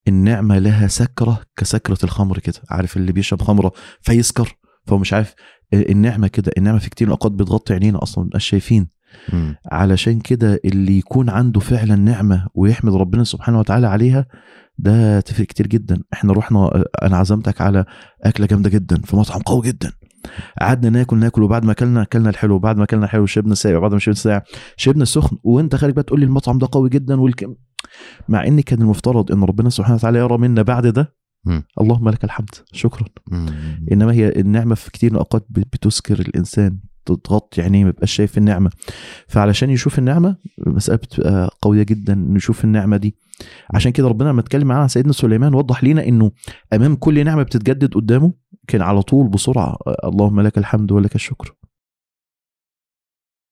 النعمة لها سكرة كسكرة الخمر كده، عارف اللي بيشرب خمرة فيسكر فهو مش عارف. النعمة كده، النعمة في كتير الأوقات بتغطي عينينا أصلا مبقاش شايفين. علشان كده اللي يكون عنده فعلا نعمة ويحمد ربنا سبحانه وتعالى عليها ده تفرق كتير جدا. احنا رحنا، انا عزمتك على اكله جامده جدا في مطعم قوي جدا، قعدنا ناكل وبعد ما اكلنا الحلو، وبعد ما اكلنا الحلو شربنا ساقع، وبعد ما شربنا ساقع شربنا السخن، وانت خارج بقى تقول لي المطعم ده قوي جدا مع ان كان المفترض ان ربنا سبحانه وتعالى يرى منا بعد ده اللهم لك الحمد شكرا. انما هي النعمه في كتير من الاوقات بتسكر الانسان، تضغط يعني ما يبقاش شايف النعمه. فعلشان يشوف النعمه مساله بتبقى قويه جدا نشوف النعمه دي. عشان كده ربنا لما اتكلم معانا عن سيدنا سليمان وضح لنا انه امام كل نعمه بتتجدد قدامه كان على طول بسرعه اللهم لك الحمد ولك الشكر.